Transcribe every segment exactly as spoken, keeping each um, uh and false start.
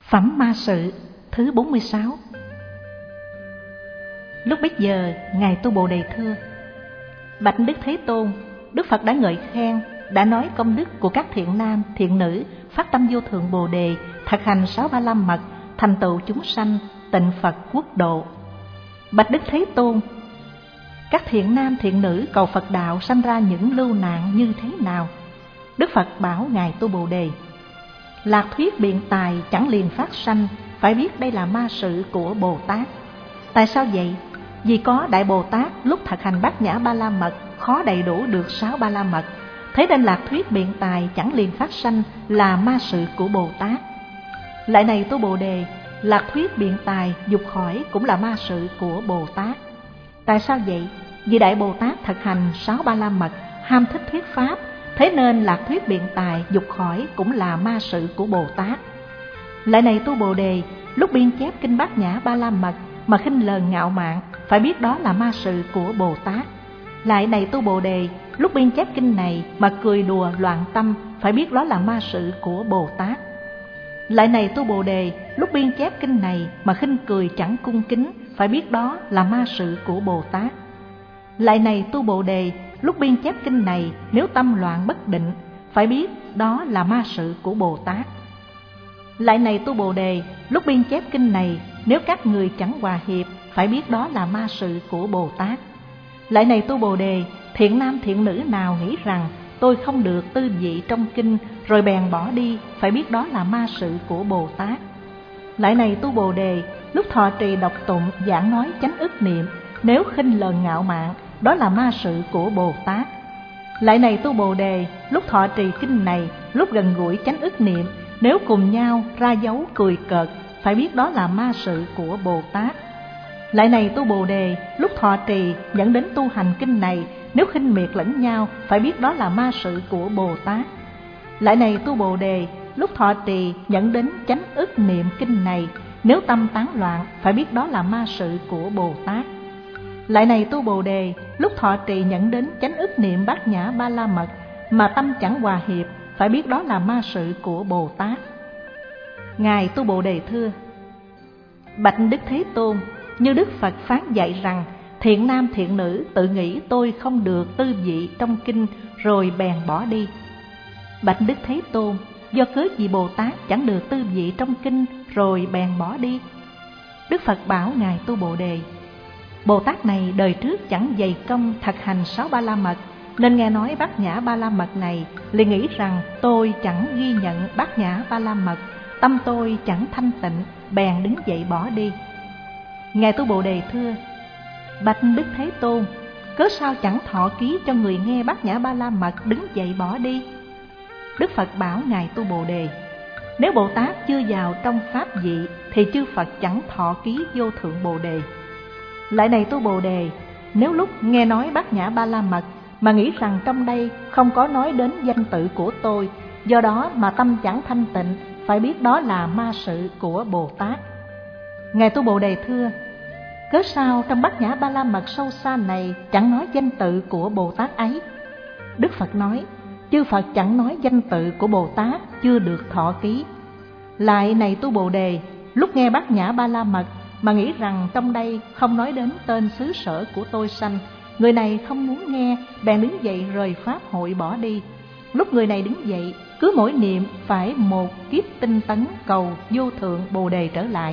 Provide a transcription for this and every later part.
Phẩm ma sự thứ bốn mươi sáu. Lúc bấy giờ, Ngài Tu Bồ Đề thưa: Bạch Đức Thế Tôn, Đức Phật đã ngợi khen, đã nói công đức của các thiện nam, thiện nữ phát tâm vô thượng Bồ Đề, thực hành sáu ba la mật, thành tựu chúng sanh, tịnh Phật quốc độ. Bạch Đức Thế Tôn, các thiện nam, thiện nữ cầu Phật đạo sanh ra những lưu nạn như thế nào? Đức Phật bảo Ngài Tu Bồ Đề: Lạc thuyết biện tài chẳng liền phát sanh, phải biết đây là ma sự của Bồ Tát. Tại sao vậy? Vì có Đại Bồ Tát lúc thực hành bát nhã ba la mật khó đầy đủ được sáu ba la mật, thế nên lạc thuyết biện tài chẳng liền phát sanh là ma sự của Bồ Tát. Lại này Tu Bồ Đề, lạc thuyết biện tài dục khỏi cũng là ma sự của Bồ Tát. Tại sao vậy? Vì Đại Bồ Tát thực hành sáu ba la mật, ham thích thuyết pháp, thế nên lạc thuyết biện tài dục khỏi cũng là ma sự của Bồ Tát. Lại này Tu Bồ Đề, lúc biên chép kinh bát nhã ba la mật mà khinh lờn ngạo mạn, phải biết đó là ma sự của Bồ Tát. Lại này Tu Bồ Đề, lúc biên chép kinh này mà cười đùa loạn tâm, phải biết đó là ma sự của Bồ Tát. Lại này Tu Bồ Đề, lúc biên chép kinh này mà khinh cười chẳng cung kính, phải biết đó là ma sự của Bồ Tát. Lại này Tu Bồ Đề, lúc biên chép kinh này nếu tâm loạn bất định, phải biết đó là ma sự của Bồ Tát. Lại này Tu Bồ Đề, lúc biên chép kinh này nếu các người chẳng hòa hiệp, phải biết đó là ma sự của Bồ Tát. Lại này Tu Bồ Đề, thiện nam thiện nữ nào nghĩ rằng tôi không được tư vị trong kinh rồi bèn bỏ đi, phải biết đó là ma sự của Bồ Tát. Lại này Tu Bồ Đề, lúc thọ trì đọc tụng giảng nói chánh ức niệm, nếu khinh lờn ngạo mạn, đó là ma sự của Bồ Tát. Lại này Tu Bồ Đề, lúc thọ trì kinh này, lúc gần gũi chánh ức niệm, nếu cùng nhau ra dấu cười cợt, phải biết đó là ma sự của Bồ Tát. Lại này Tu Bồ Đề, lúc thọ trì dẫn đến tu hành kinh này, nếu khinh miệt lẫn nhau, phải biết đó là ma sự của Bồ Tát. Lại này Tu Bồ Đề, lúc thọ trì dẫn đến chánh ức niệm kinh này, nếu tâm tán loạn, phải biết đó là ma sự của Bồ Tát. Lại này Tu Bồ Đề, lúc thọ trì dẫn đến chánh ức niệm bát nhã ba la mật mà tâm chẳng hòa hiệp, phải biết đó là ma sự của Bồ Tát. Ngài Tu Bồ Đề thưa: Bạch Đức Thế Tôn, như Đức Phật phán dạy rằng thiện nam thiện nữ tự nghĩ tôi không được tư vị trong kinh rồi bèn bỏ đi. Bạch Đức Thế Tôn, do cớ gì Bồ Tát chẳng được tư vị trong kinh rồi bèn bỏ đi? Đức Phật bảo Ngài Tu Bồ Đề: Bồ Tát này đời trước chẳng dày công thực hành sáu ba la mật, nên nghe nói bát nhã ba la mật này liền nghĩ rằng tôi chẳng ghi nhận bát nhã ba la mật, tâm tôi chẳng thanh tịnh, bèn đứng dậy bỏ đi. Ngài Tu Bồ Đề thưa: Bạch Đức Thế Tôn, cớ sao chẳng thọ ký cho người nghe bát nhã ba la mật đứng dậy bỏ đi? Đức Phật bảo Ngài Tu Bồ Đề: Nếu Bồ Tát chưa vào trong pháp vị thì chư Phật chẳng thọ ký vô thượng Bồ Đề. Lại này Tu Bồ Đề, nếu lúc nghe nói bát nhã ba la mật mà nghĩ rằng trong đây không có nói đến danh tự của tôi, do đó mà tâm chẳng thanh tịnh, phải biết đó là ma sự của Bồ Tát. Ngài Tu Bồ Đề thưa: Cớ sao trong bát nhã ba la mật sâu xa này chẳng nói danh tự của Bồ Tát ấy? Đức Phật nói: Chư Phật chẳng nói danh tự của Bồ Tát chưa được thọ ký. Lại này Tu Bồ Đề, lúc nghe bát nhã ba la mật mà nghĩ rằng trong đây không nói đến tên xứ sở của tôi sanh, người này không muốn nghe, bèn đứng dậy rời pháp hội bỏ đi. Lúc người này đứng dậy, cứ mỗi niệm phải một kiếp tinh tấn cầu vô thượng Bồ Đề trở lại.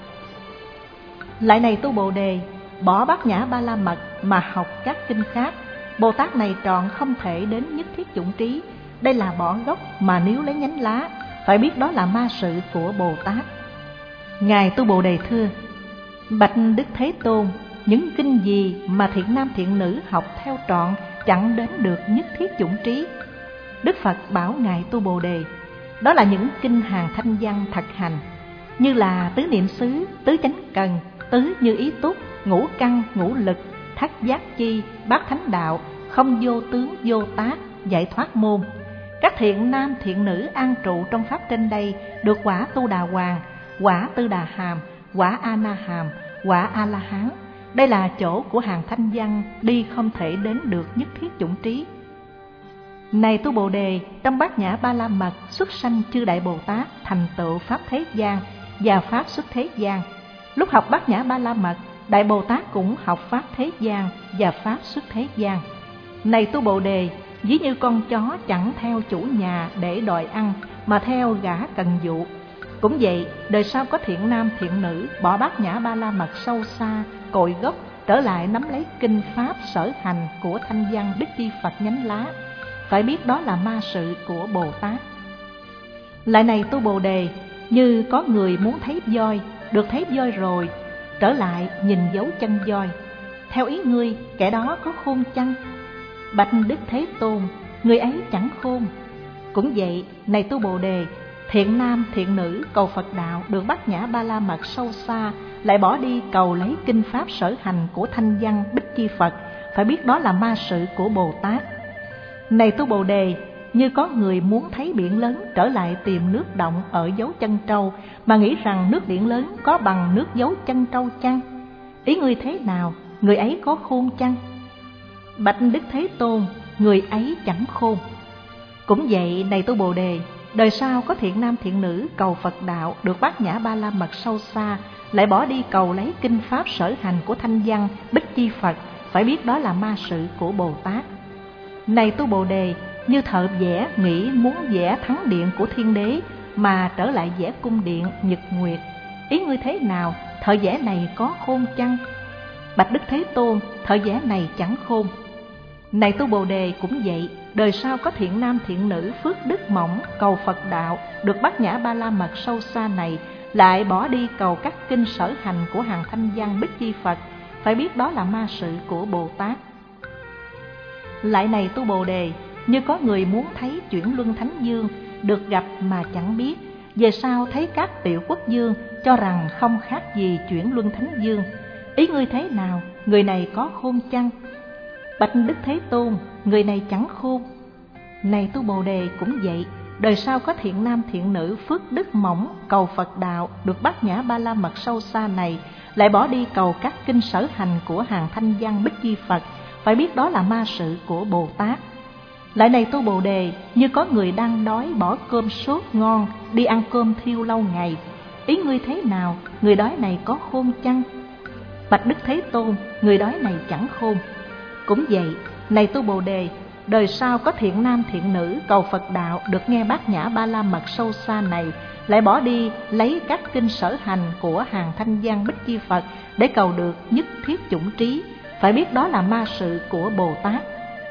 Lại này Tu Bồ Đề, bỏ bát nhã ba la mật mà học các kinh khác, Bồ Tát này trọn không thể đến nhất thiết chủng trí. Đây là bỏ gốc mà níu lấy nhánh lá, phải biết đó là ma sự của Bồ Tát. Ngài Tu Bồ Đề thưa: Bạch Đức Thế Tôn, những kinh gì mà thiện nam thiện nữ học theo trọn chẳng đến được nhất thiết chủng trí? Đức Phật bảo Ngài Tu Bồ Đề: Đó là những kinh hàng thanh văn thật hành, như là tứ niệm xứ, tứ chánh cần, tứ như ý túc, ngũ căn, ngũ lực, thất giác chi, bát thánh đạo, không vô tướng vô tác, giải thoát môn. Các thiện nam thiện nữ an trụ trong pháp trên đây được quả Tu Đà Hoàng, quả Tư Đà Hàm, quả A Na Hàm, quả A La Hán. Đây là chỗ của hàng thanh văn, đi không thể đến được nhất thiết chủng trí. Này Tu Bồ Đề, trong bát nhã ba la mật xuất sanh chư đại Bồ Tát thành tựu pháp thế gian, và Pháp xuất thế gian. Lúc học Bát Nhã Ba La Mật, Đại Bồ Tát cũng học Pháp thế gian và Pháp xuất thế gian. Này tu Bồ Đề, ví như con chó chẳng theo chủ nhà để đòi ăn, mà theo gã cần dụ. Cũng vậy, đời sau có thiện nam thiện nữ bỏ Bát Nhã Ba La Mật sâu xa, cội gốc, trở lại nắm lấy kinh Pháp sở hành của Thanh Văn Bích Chi Phật nhánh lá. Phải biết đó là ma sự của Bồ Tát. Lại này tu Bồ Đề, như có người muốn thấy voi, được thấy voi rồi, trở lại nhìn dấu chân voi. Theo ý ngươi, kẻ đó có khôn chăng? Bạch Đức Thế Tôn, người ấy chẳng khôn. Cũng vậy, này tu Bồ Đề, thiện nam thiện nữ cầu Phật đạo được Bát Nhã Ba La Mật sâu xa, lại bỏ đi cầu lấy kinh Pháp sở hành của Thanh Văn Bích Chi Phật. Phải biết đó là ma sự của Bồ Tát. Này tu Bồ Đề, như có người muốn thấy biển lớn, trở lại tìm nước động ở dấu chân trâu, mà nghĩ rằng nước biển lớn có bằng nước dấu chân trâu chăng? Ý ngươi thế nào? Người ấy có khôn chăng? Bạch Đức Thế Tôn, người ấy chẳng khôn. Cũng vậy, này tu Bồ Đề, đời sau có thiện nam thiện nữ cầu Phật đạo được Bát Nhã Ba La Mật sâu xa, lại bỏ đi cầu lấy kinh Pháp sở hành của Thanh Văn Bích Chi Phật. Phải biết đó là ma sự của Bồ Tát. Này tu Bồ Đề, như thợ vẽ nghĩ muốn vẽ thắng điện của thiên đế, mà trở lại vẽ cung điện nhật nguyệt. Ý ngươi thế nào? Thợ vẽ này có khôn chăng? Bạch Đức Thế Tôn, thợ vẽ này chẳng khôn. Này tu Bồ Đề, cũng vậy, đời sau có thiện nam thiện nữ phước đức mỏng cầu Phật đạo được Bát Nhã Ba La Mật sâu xa này, lại bỏ đi cầu các kinh sở hành của hàng Thanh Văn Bích Chi Phật. Phải biết đó là ma sự của Bồ Tát. Lại này tu Bồ Đề, như có người muốn thấy chuyển luân thánh dương, được gặp mà chẳng biết, về sau thấy các tiểu quốc dương, cho rằng không khác gì chuyển luân thánh dương. Ý ngươi thế nào? Người này có khôn chăng? Bạch Đức Thế Tôn, người này chẳng khôn. Này tu Bồ Đề, cũng vậy, đời sau có thiện nam thiện nữ phước đức mỏng cầu Phật đạo được Bát Nhã Ba La Mật sâu xa này, lại bỏ đi cầu các kinh sở hành của hàng Thanh Văn Bích Chi Phật. Phải biết đó là ma sự của Bồ Tát. Lại này tu Bồ Đề, như có người đang đói bỏ cơm sốt ngon, đi ăn cơm thiêu lâu ngày. Ý ngươi thế nào? Người đói này có khôn chăng? Bạch Đức Thế Tôn, người đói này chẳng khôn. Cũng vậy, này tu Bồ Đề, đời sau có thiện nam thiện nữ cầu Phật đạo được nghe Bát Nhã Ba La Mật sâu xa này, lại bỏ đi lấy các kinh sở hành của hàng Thanh Văn Bích Chi Phật để cầu được nhất thiết chủng trí. Phải biết đó là ma sự của Bồ Tát.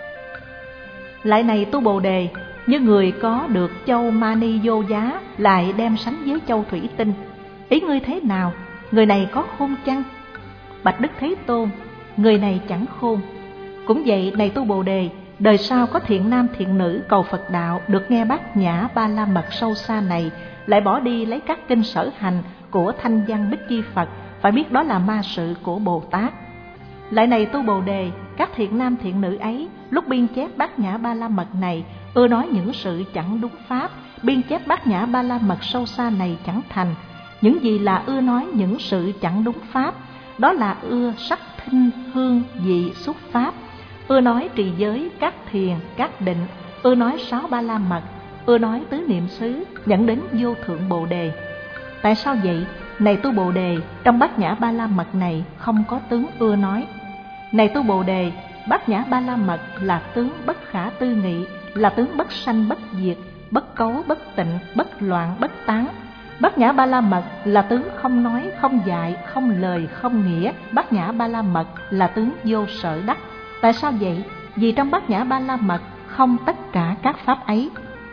Lại này tu Bồ Đề, như người có được châu mani vô giá, lại đem sánh với châu thủy tinh. Ý ngươi thế nào? Người này có khôn chăng? Bạch Đức Thế Tôn, người này chẳng khôn. Cũng vậy, này tu Bồ Đề, đời sau có thiện nam thiện nữ cầu Phật đạo được nghe Bát Nhã Ba La Mật sâu xa này, lại bỏ đi lấy các kinh sở hành của Thanh Văn Bích Chi Phật. Phải biết đó là ma sự của Bồ Tát. Lại này tu Bồ Đề, các thiện nam thiện nữ ấy lúc biên chép Bát Nhã Ba La Mật này ưa nói những sự chẳng đúng pháp, biên chép Bát Nhã Ba La Mật sâu xa này chẳng thành. Những gì là ưa nói những sự chẳng đúng pháp? Đó là ưa sắc thinh hương vị xuất pháp, ưa nói trì giới, các thiền, các định, ưa nói sáu Ba La Mật, ưa nói tứ niệm xứ, dẫn đến vô thượng Bồ Đề. Tại sao vậy? Này tu Bồ Đề, trong Bát Nhã Ba La Mật này không có tướng ưa nói. Này tu Bồ Đề, Bát Nhã Ba La Mật là tướng bất khả tư nghị, là tướng bất sanh bất diệt, bất cấu bất tịnh, bất loạn bất tán. Bát Nhã Ba La Mật là tướng không nói, không dạy, không lời, không nghĩa. Bát Nhã Ba La Mật là tướng vô sở đắc. Tại sao vậy? Vì trong Bát Nhã Ba La Mật không tất cả các pháp ấy.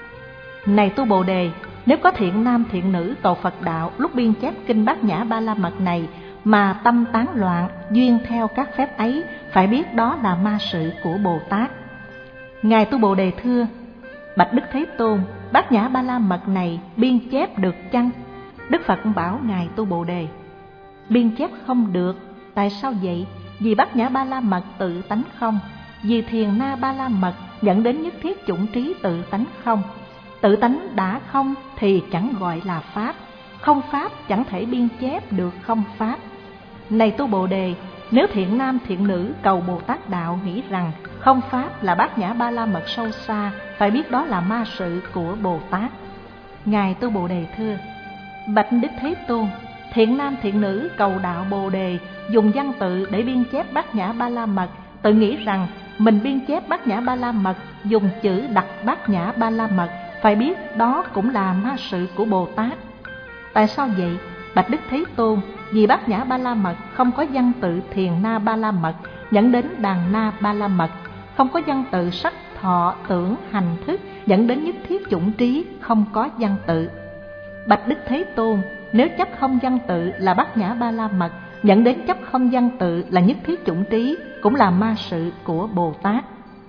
Này tu Bồ Đề, nếu có thiện nam thiện nữ cầu Phật đạo lúc biên chép kinh Bát Nhã Ba La Mật này mà tâm tán loạn, duyên theo các phép ấy, phải biết đó là ma sự của Bồ Tát. Ngài tu Bồ Đề thưa: Bạch Đức Thế Tôn, Bát Nhã Ba La Mật này biên chép được chăng? Đức Phật bảo Ngài tu Bồ Đề: biên chép không được. Tại sao vậy? Vì Bát Nhã Ba La Mật tự tánh không, vì Thiền Na Ba La Mật dẫn đến nhất thiết chủng trí tự tánh không. Tự tánh đã không thì chẳng gọi là pháp, không pháp chẳng thể biên chép được không pháp. Này tu Bồ Đề, nếu thiện nam thiện nữ cầu Bồ Tát đạo nghĩ rằng không pháp là Bát Nhã Ba La Mật sâu xa, phải biết đó là ma sự của Bồ Tát. Ngài tu Bồ Đề thưa: Bạch Đức Thế Tôn, thiện nam thiện nữ cầu đạo Bồ Đề dùng văn tự để biên chép Bát Nhã Ba La Mật, tự nghĩ rằng mình biên chép Bát Nhã Ba La Mật, dùng chữ đặt Bát Nhã Ba La Mật, phải biết đó cũng là ma sự của Bồ Tát. Tại sao vậy? Bạch Đức Thế Tôn, vì Bát Nhã Ba La Mật không có văn tự Thiền Na Ba La Mật dẫn đến Đàn Na Ba La Mật, không có văn tự sắc thọ tưởng hành thức dẫn đến nhất thiết chủng trí, không có văn tự. Bạch Đức Thế Tôn, nếu chấp không văn tự là Bát Nhã Ba La Mật dẫn đến chấp không văn tự là nhất thiết chủng trí, cũng là ma sự của Bồ Tát.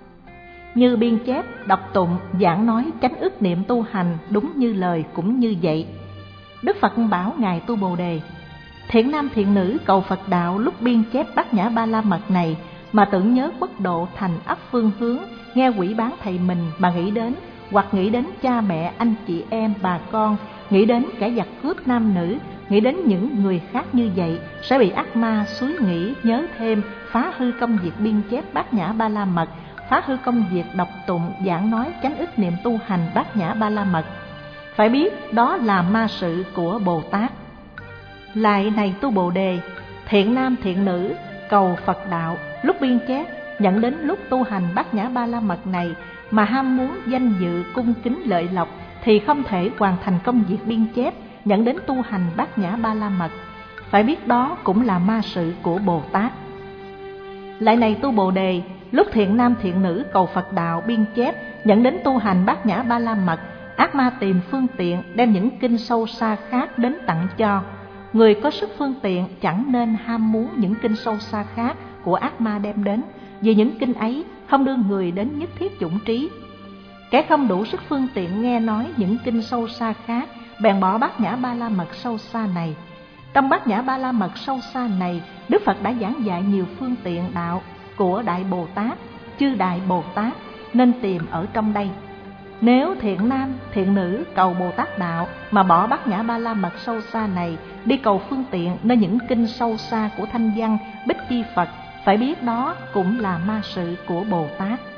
Như biên chép, đọc tụng, giảng nói, chánh ức niệm tu hành đúng như lời cũng như vậy. Đức Phật bảo Ngài Tu Bồ Đề, thiện nam thiện nữ cầu Phật đạo lúc biên chép Bát Nhã Ba La Mật này mà tưởng nhớ quốc độ thành ấp phương hướng, nghe quỷ bán thầy mình mà nghĩ đến, hoặc nghĩ đến cha mẹ, anh chị em, bà con, nghĩ đến kẻ giặc cướp nam nữ, nghĩ đến những người khác như vậy, sẽ bị ác ma xúi nghĩ nhớ thêm, phá hư công việc biên chép Bát Nhã Ba La Mật, phá hư công việc đọc tụng, giảng nói, chánh ức niệm tu hành Bát Nhã Ba La Mật. Phải biết đó là ma sự của Bồ Tát. Lại này Tu Bồ Đề, thiện nam thiện nữ cầu Phật đạo lúc biên chép nhận đến lúc tu hành Bát Nhã Ba La Mật này mà ham muốn danh dự cung kính lợi lộc thì không thể hoàn thành công việc biên chép nhận đến tu hành Bát Nhã Ba La Mật. Phải biết đó cũng là ma sự của Bồ Tát. Lại này Tu Bồ Đề, lúc thiện nam thiện nữ cầu Phật đạo biên chép nhận đến tu hành Bát Nhã Ba La Mật, ác ma tìm phương tiện đem những kinh sâu xa khác đến tặng cho. Người có sức phương tiện chẳng nên ham muốn những kinh sâu xa khác của ác ma đem đến, vì những kinh ấy không đưa người đến nhất thiết chủng trí. Kẻ không đủ sức phương tiện nghe nói những kinh sâu xa khác, bèn bỏ Bát Nhã Ba La Mật sâu xa này. Trong Bát Nhã Ba La Mật sâu xa này, Đức Phật đã giảng dạy nhiều phương tiện đạo của Đại Bồ Tát, chư Đại Bồ Tát nên tìm ở trong đây. Nếu thiện nam, thiện nữ cầu Bồ Tát đạo mà bỏ Bát Nhã Ba La Mật sâu xa này, đi cầu phương tiện nơi những kinh sâu xa của Thanh Văn, Bích Chi Phật, phải biết đó cũng là ma sự của Bồ Tát.